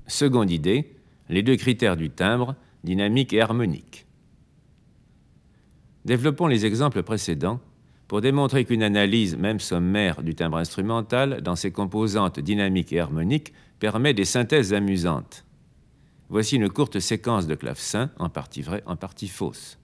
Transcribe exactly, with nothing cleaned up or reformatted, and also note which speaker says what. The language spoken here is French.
Speaker 1: Seconde idée, les deux critères du timbre, dynamique et harmonique. Développons les exemples précédents pour démontrer qu'une analyse, même sommaire, du timbre instrumental dans ses composantes dynamiques et harmoniques permet des synthèses amusantes. Voici une courte séquence de clavecin, en partie vraie, en partie fausse.